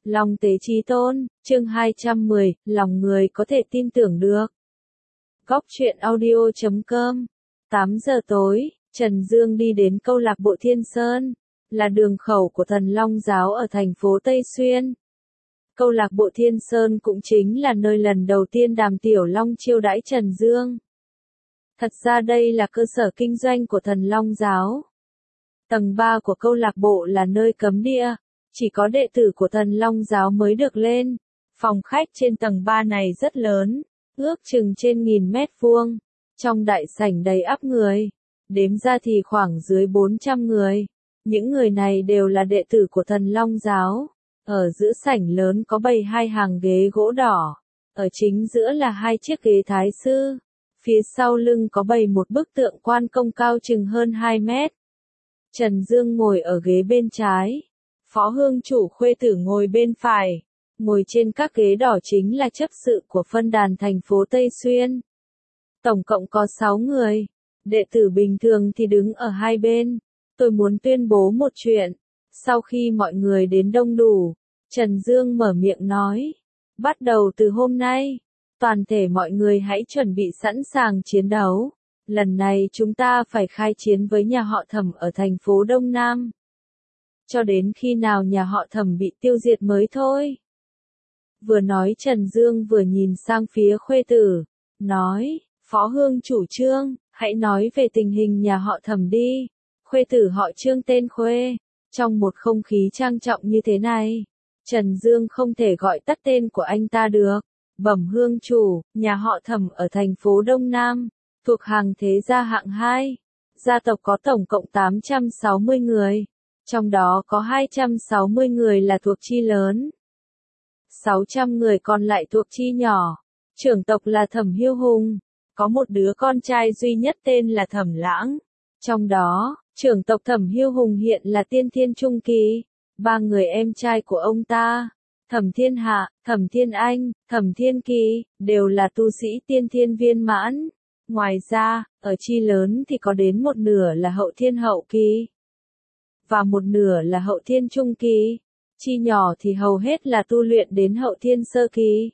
Long tế chí tôn, chương 210, lòng người có thể tin tưởng được. Góc truyện audio.com 8 giờ tối, Trần Dương đi đến câu lạc bộ Thiên Sơn, là đường khẩu của Thần Long Giáo ở thành phố Tây Xuyên. Câu lạc bộ Thiên Sơn cũng chính là nơi lần đầu tiên Đàm Tiểu Long chiêu đãi Trần Dương. Thật ra đây là cơ sở kinh doanh của Thần Long Giáo. Tầng 3 của câu lạc bộ là nơi cấm địa, chỉ có đệ tử của Thần Long Giáo mới được lên. Phòng khách trên tầng 3 này rất lớn, ước chừng trên 1000 mét vuông. Trong đại sảnh đầy ắp người, đếm ra thì khoảng dưới 400 người. Những người này đều là đệ tử của Thần Long Giáo. Ở giữa sảnh lớn có bày 2 hàng ghế gỗ đỏ, ở chính giữa là 2 chiếc ghế thái sư. Phía sau lưng có bày một bức tượng Quan Công cao chừng hơn 2 mét. Trần Dương ngồi ở ghế bên trái, Phó Hương Chủ Khuê Tử ngồi bên phải. Ngồi trên các ghế đỏ chính là chấp sự của phân đàn thành phố Tây Xuyên. Tổng cộng có 6 người, đệ tử bình thường thì đứng ở hai bên. Tôi muốn tuyên bố một chuyện. Sau khi mọi người đến đông đủ, Trần Dương mở miệng nói, bắt đầu từ hôm nay, toàn thể mọi người hãy chuẩn bị sẵn sàng chiến đấu. Lần này chúng ta phải khai chiến với nhà họ Thẩm ở thành phố Đông Nam. Cho đến khi nào nhà họ Thẩm bị tiêu diệt mới thôi. Vừa nói Trần Dương vừa nhìn sang phía Khuê Tử, nói, Phó Hương Chủ Trương, hãy nói về tình hình nhà họ Thẩm đi. Khuê Tử họ Trương tên Khuê. Trong một không khí trang trọng như thế này, Trần Dương không thể gọi tắt tên của anh ta được. Bẩm Hương Chủ, nhà họ Thẩm ở thành phố Đông Nam, thuộc hàng thế gia hạng 2. Gia tộc có tổng cộng 860 người. Trong đó có 260 người là thuộc chi lớn. 600 người còn lại thuộc chi nhỏ. Trưởng tộc là Thẩm Hiêu Hùng. Có một đứa con trai duy nhất tên là Thẩm Lãng. Trong đó, trưởng tộc Thẩm Hiêu Hùng hiện là tiên thiên trung kỳ. 3 người em trai của ông ta, Thẩm Thiên Hạ, Thẩm Thiên Anh, Thẩm Thiên Kỳ, đều là tu sĩ tiên thiên viên mãn. Ngoài ra, ở chi lớn thì có đến một nửa là hậu thiên hậu kỳ, và một nửa là hậu thiên trung kỳ. Chi nhỏ thì hầu hết là tu luyện đến hậu thiên sơ kỳ.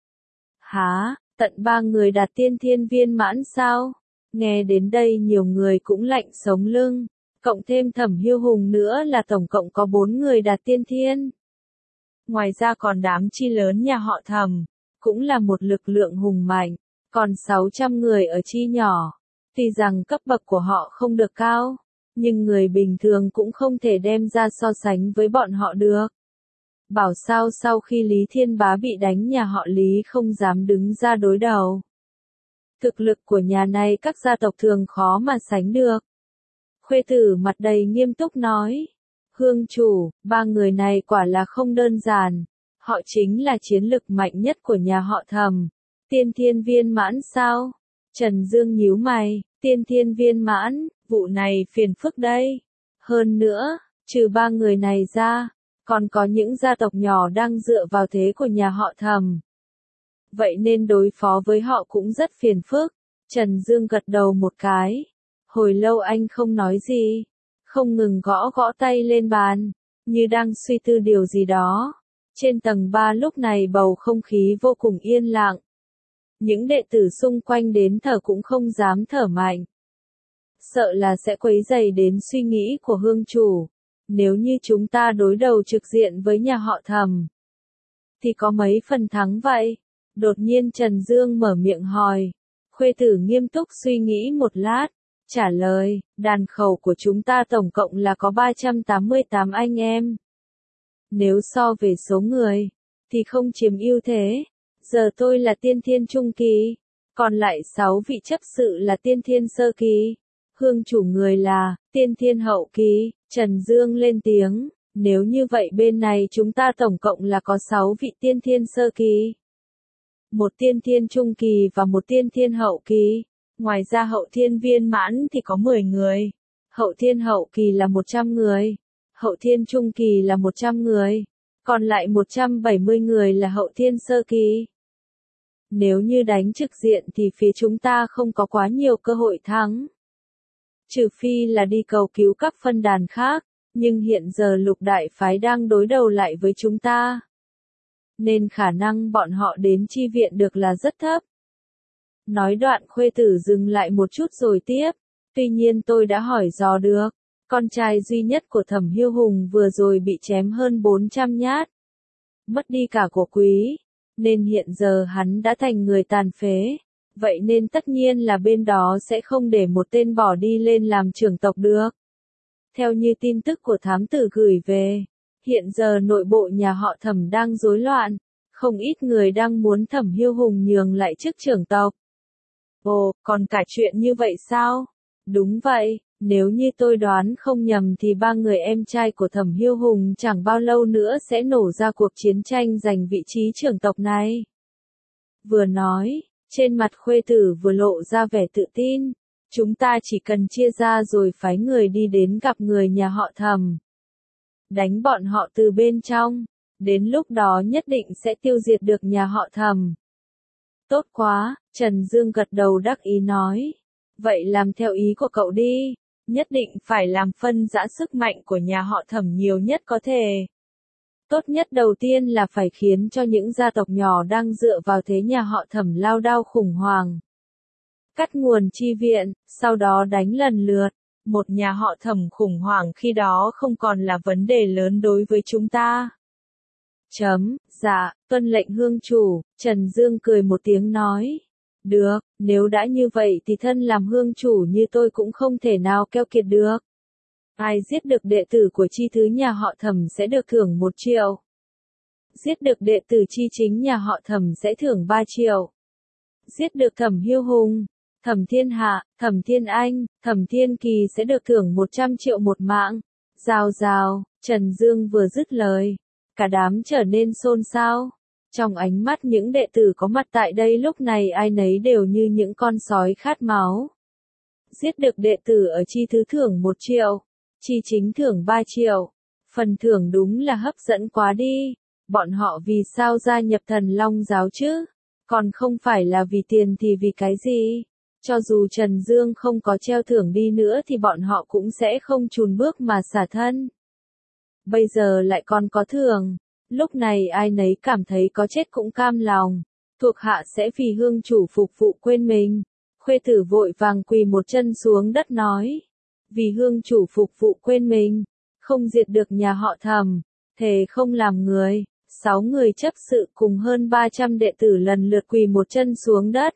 Hả, tận 3 người đạt tiên thiên viên mãn sao? Nghe đến đây nhiều người cũng lạnh sống lưng. Cộng thêm Thẩm Hiêu Hùng nữa là tổng cộng có 4 người đạt tiên thiên. Ngoài ra còn đám chi lớn nhà họ Thẩm, cũng là một lực lượng hùng mạnh. Còn 600 người ở chi nhỏ, tuy rằng cấp bậc của họ không được cao, nhưng người bình thường cũng không thể đem ra so sánh với bọn họ được. Bảo sao sau khi Lý Thiên Bá bị đánh nhà họ Lý không dám đứng ra đối đầu. Thực lực của nhà này các gia tộc thường khó mà sánh được. Khuê Tử mặt đầy nghiêm túc nói, Hương Chủ, 3 người này quả là không đơn giản. Họ chính là chiến lực mạnh nhất của nhà họ Thẩm. Tiên thiên viên mãn sao? Trần Dương nhíu mày, tiên thiên viên mãn, vụ này phiền phức đây. Hơn nữa, trừ 3 người này ra, còn có những gia tộc nhỏ đang dựa vào thế của nhà họ Thẩm. Vậy nên đối phó với họ cũng rất phiền phức. Trần Dương gật đầu một cái. Hồi lâu anh không nói gì, không ngừng gõ gõ tay lên bàn, như đang suy tư điều gì đó. Trên tầng 3 lúc này bầu không khí vô cùng yên lặng. Những đệ tử xung quanh đến thở cũng không dám thở mạnh. Sợ là sẽ quấy rầy đến suy nghĩ của Hương Chủ. Nếu như chúng ta đối đầu trực diện với nhà họ Thẩm, thì có mấy phần thắng vậy? Đột nhiên Trần Dương mở miệng hỏi. Khuê Tử nghiêm túc suy nghĩ một lát, trả lời, đàn khẩu của chúng ta tổng cộng là có 388 anh em. Nếu so về số người, thì không chiếm ưu thế. Giờ tôi là tiên thiên trung kỳ, còn lại 6 vị chấp sự là tiên thiên sơ kỳ. Hương Chủ người là tiên thiên hậu kỳ. Trần Dương lên tiếng, nếu như vậy bên này chúng ta tổng cộng là có 6 vị tiên thiên sơ kỳ, một tiên thiên trung kỳ và một tiên thiên hậu kỳ. Ngoài ra hậu thiên viên mãn thì có 10 người. Hậu thiên hậu kỳ là 100 người. Hậu thiên trung kỳ là 100 người. Còn lại 170 người là hậu thiên sơ kỳ. Nếu như đánh trực diện thì phía chúng ta không có quá nhiều cơ hội thắng. Trừ phi là đi cầu cứu các phân đàn khác. Nhưng hiện giờ Lục Đại Phái đang đối đầu lại với chúng ta. nên khả năng bọn họ đến chi viện được là rất thấp. Nói đoạn khuê tử dừng lại một chút rồi tiếp, tuy nhiên tôi đã hỏi dò được, con trai duy nhất của Thẩm Hiêu Hùng vừa rồi bị chém hơn 400 nhát, mất đi cả của quý, nên hiện giờ hắn đã thành người tàn phế, vậy nên tất nhiên là bên đó sẽ không để một tên bỏ đi lên làm trưởng tộc được. Theo như tin tức của thám tử gửi về, hiện giờ nội bộ nhà họ Thẩm đang rối loạn, không ít người đang muốn Thẩm Hiêu Hùng nhường lại chức trưởng tộc. Ồ, còn cả chuyện như vậy sao? Đúng vậy, nếu như tôi đoán không nhầm thì ba người em trai của Thẩm Hiêu Hùng chẳng bao lâu nữa sẽ nổ ra cuộc chiến tranh giành vị trí trưởng tộc này. Vừa nói, trên mặt khuê tử vừa lộ ra vẻ tự tin, chúng ta chỉ cần chia ra rồi phái người đi đến gặp người nhà họ Thẩm. Đánh bọn họ từ bên trong, đến lúc đó nhất định sẽ tiêu diệt được nhà họ Thẩm. Tốt quá, Trần Dương gật đầu đắc ý nói. Vậy làm theo ý của cậu đi, nhất định phải làm phân rã sức mạnh của nhà họ Thẩm nhiều nhất có thể. Tốt nhất đầu tiên là phải khiến cho những gia tộc nhỏ đang dựa vào thế nhà họ Thẩm lao đao khủng hoảng. Cắt nguồn chi viện, sau đó đánh lần lượt. Một nhà họ Thẩm khủng hoảng khi đó không còn là vấn đề lớn đối với chúng ta. Dạ, tuân lệnh hương chủ, Trần Dương cười một tiếng nói. Được, nếu đã như vậy thì thân làm hương chủ như tôi cũng không thể nào keo kiệt được. Ai giết được đệ tử của chi thứ nhà họ Thẩm sẽ được thưởng 1 triệu. Giết được đệ tử chi chính nhà họ Thẩm sẽ thưởng 3 triệu. Giết được Thẩm Hiêu Hùng, Thẩm Thiên Hạ, Thẩm Thiên Anh, Thẩm Thiên Kỳ sẽ được thưởng 100 triệu một mạng. Rào rào, Trần Dương vừa dứt lời, cả đám trở nên xôn xao. Trong ánh mắt những đệ tử có mặt tại đây lúc này ai nấy đều như những con sói khát máu. Giết được đệ tử ở chi thứ thưởng 1 triệu, chi chính thưởng 3 triệu. Phần thưởng đúng là hấp dẫn quá đi. Bọn họ vì sao gia nhập Thần Long giáo chứ? Còn không phải là vì tiền thì vì cái gì? Cho dù Trần Dương không có treo thưởng đi nữa thì bọn họ cũng sẽ không chùn bước mà xả thân. Bây giờ lại còn có thưởng. Lúc này ai nấy cảm thấy có chết cũng cam lòng. Thuộc hạ sẽ vì hương chủ phục vụ quên mình. Khuê tử vội vàng quỳ một chân xuống đất nói. Vì hương chủ phục vụ quên mình. Không diệt được nhà họ Thẩm. Thề không làm người. 6 người chấp sự cùng hơn 300 đệ tử lần lượt quỳ một chân xuống đất.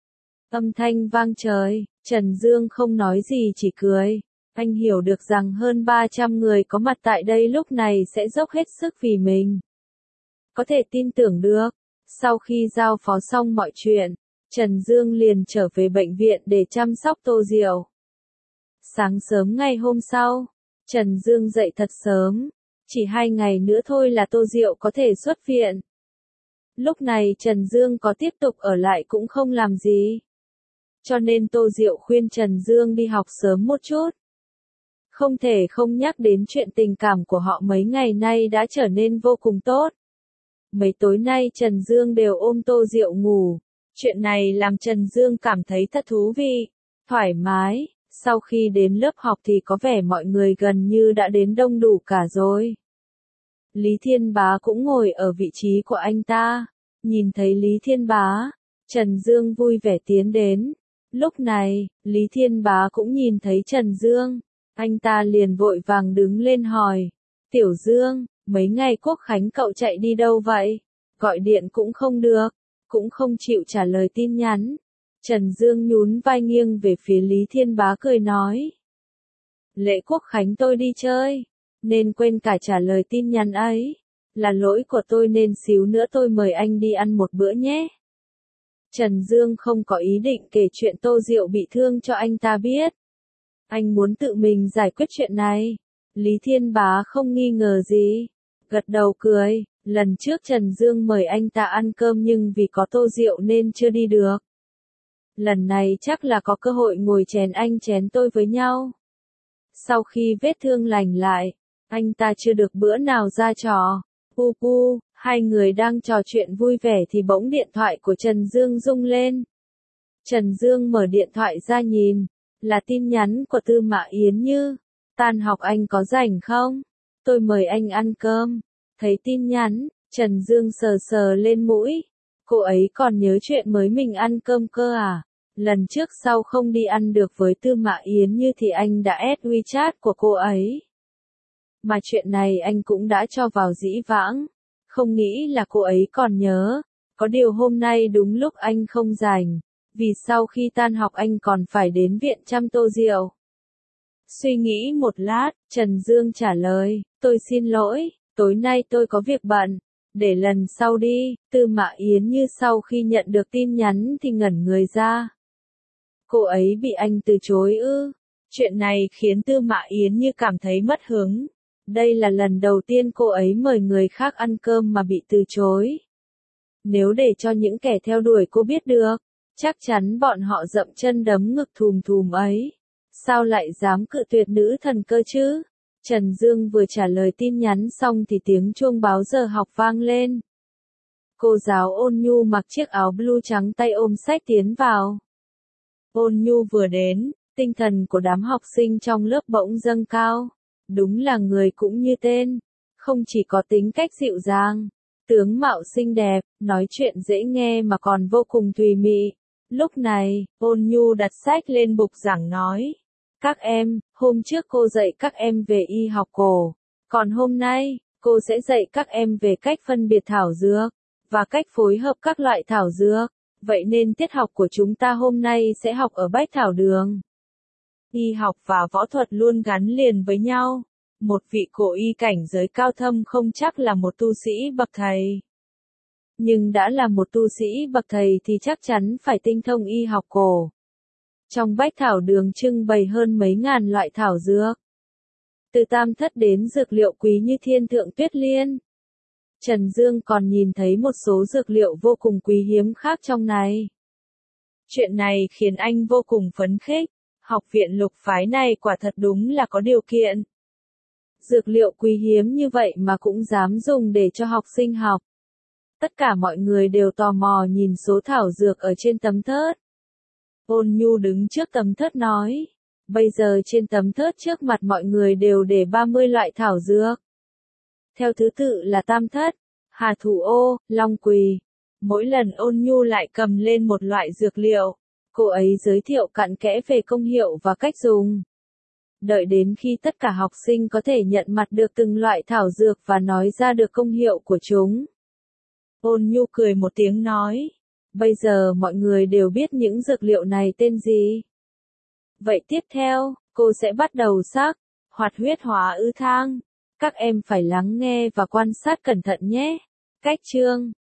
Âm thanh vang trời, Trần Dương không nói gì chỉ cười. Anh hiểu được rằng hơn 300 người có mặt tại đây lúc này sẽ dốc hết sức vì mình. Có thể tin tưởng được. Sau khi giao phó xong mọi chuyện, Trần Dương liền trở về bệnh viện để chăm sóc Tô Diệu. Sáng sớm ngày hôm sau, Trần Dương dậy thật sớm. Chỉ 2 ngày nữa thôi là Tô Diệu có thể xuất viện. Lúc này Trần Dương có tiếp tục ở lại cũng không làm gì. Cho nên Tô Diệu khuyên Trần Dương đi học sớm một chút. Không thể không nhắc đến chuyện tình cảm của họ mấy ngày nay đã trở nên vô cùng tốt. Mấy tối nay Trần Dương đều ôm Tô Diệu ngủ. Chuyện này làm Trần Dương cảm thấy thật thú vị, thoải mái. Sau khi đến lớp học thì có vẻ mọi người gần như đã đến đông đủ cả rồi. Lý Thiên Bá cũng ngồi ở vị trí của anh ta. Nhìn thấy Lý Thiên Bá, Trần Dương vui vẻ tiến đến. Lúc này, Lý Thiên Bá cũng nhìn thấy Trần Dương. Anh ta liền vội vàng đứng lên hỏi. Tiểu Dương, mấy ngày Quốc Khánh cậu chạy đi đâu vậy? Gọi điện cũng không được, cũng không chịu trả lời tin nhắn. Trần Dương nhún vai nghiêng về phía Lý Thiên Bá cười nói. Lễ Quốc Khánh tôi đi chơi, nên quên cả trả lời tin nhắn ấy. Là lỗi của tôi nên xíu nữa tôi mời anh đi ăn một bữa nhé. Trần Dương không có ý định kể chuyện Tô Diệu bị thương cho anh ta biết. Anh muốn tự mình giải quyết chuyện này. Lý Thiên Bá không nghi ngờ gì. Gật đầu cười, lần trước Trần Dương mời anh ta ăn cơm nhưng vì có Tô Diệu nên chưa đi được. Lần này chắc là có cơ hội ngồi chén anh chén tôi với nhau. Sau khi vết thương lành lại, anh ta chưa được bữa nào ra trò. Hai người đang trò chuyện vui vẻ thì bỗng điện thoại của Trần Dương rung lên. Trần Dương mở điện thoại ra nhìn, là tin nhắn của Tư Mã Yến Như. Tan học anh có rảnh không? Tôi mời anh ăn cơm. Thấy tin nhắn, Trần Dương sờ sờ lên mũi. Cô ấy còn nhớ chuyện mới mình ăn cơm cơ à? Lần trước sau không đi ăn được với Tư Mã Yến Như thì anh đã add WeChat của cô ấy. Mà chuyện này anh cũng đã cho vào dĩ vãng. Không nghĩ là cô ấy còn nhớ. Có điều hôm nay đúng lúc anh không rảnh. Vì sau khi tan học anh còn phải đến viện chăm tô rượu. Suy nghĩ một lát, Trần Dương trả lời, tôi xin lỗi, tối nay tôi có việc bận. Để lần sau đi. Tư Mã Yến Như sau khi nhận được tin nhắn thì ngẩn người ra. Cô ấy bị anh từ chối ư? Chuyện này khiến Tư Mã Yến Như cảm thấy mất hứng. Đây là lần đầu tiên cô ấy mời người khác ăn cơm mà bị từ chối. Nếu để cho những kẻ theo đuổi cô biết được, chắc chắn bọn họ dậm chân đấm ngực thùm thùm ấy. Sao lại dám cự tuyệt nữ thần cơ chứ? Trần Dương vừa trả lời tin nhắn xong thì tiếng chuông báo giờ học vang lên. Cô giáo Ôn Nhu mặc chiếc áo blue trắng tay ôm sách tiến vào. Ôn Nhu vừa đến, tinh thần của đám học sinh trong lớp bỗng dâng cao. Đúng là người cũng như tên, không chỉ có tính cách dịu dàng, tướng mạo xinh đẹp, nói chuyện dễ nghe mà còn vô cùng tùy mị. Lúc này, Ôn Nhu đặt sách lên bục giảng nói. Các em, hôm trước cô dạy các em về y học cổ, còn hôm nay, cô sẽ dạy các em về cách phân biệt thảo dược, và cách phối hợp các loại thảo dược. Vậy nên tiết học của chúng ta hôm nay sẽ học ở Bách Thảo Đường. Y học và võ thuật luôn gắn liền với nhau. Một vị cổ y cảnh giới cao thâm không chắc là một tu sĩ bậc thầy. Nhưng đã là một tu sĩ bậc thầy thì chắc chắn phải tinh thông y học cổ. Trong Bách Thảo Đường trưng bày hơn mấy ngàn loại thảo dược. Từ tam thất đến dược liệu quý như thiên thượng tuyết liên. Trần Dương còn nhìn thấy một số dược liệu vô cùng quý hiếm khác trong này. Chuyện này khiến anh vô cùng phấn khích. Học viện Lục phái này quả thật đúng là có điều kiện. Dược liệu quý hiếm như vậy mà cũng dám dùng để cho học sinh học. Tất cả mọi người đều tò mò nhìn số thảo dược ở trên tấm thớt. Ôn Nhu đứng trước tấm thớt nói. Bây giờ trên tấm thớt trước mặt mọi người đều để 30 loại thảo dược. Theo thứ tự là tam thất, hà thủ ô, long quỳ. Mỗi lần Ôn Nhu lại cầm lên một loại dược liệu. Cô ấy giới thiệu cặn kẽ về công hiệu và cách dùng. Đợi đến khi tất cả học sinh có thể nhận mặt được từng loại thảo dược và nói ra được công hiệu của chúng. Ôn Nhu cười một tiếng nói. Bây giờ mọi người đều biết những dược liệu này tên gì. Vậy tiếp theo, cô sẽ bắt đầu hoạt huyết hóa ư thang. Các em phải lắng nghe và quan sát cẩn thận nhé. Cách chương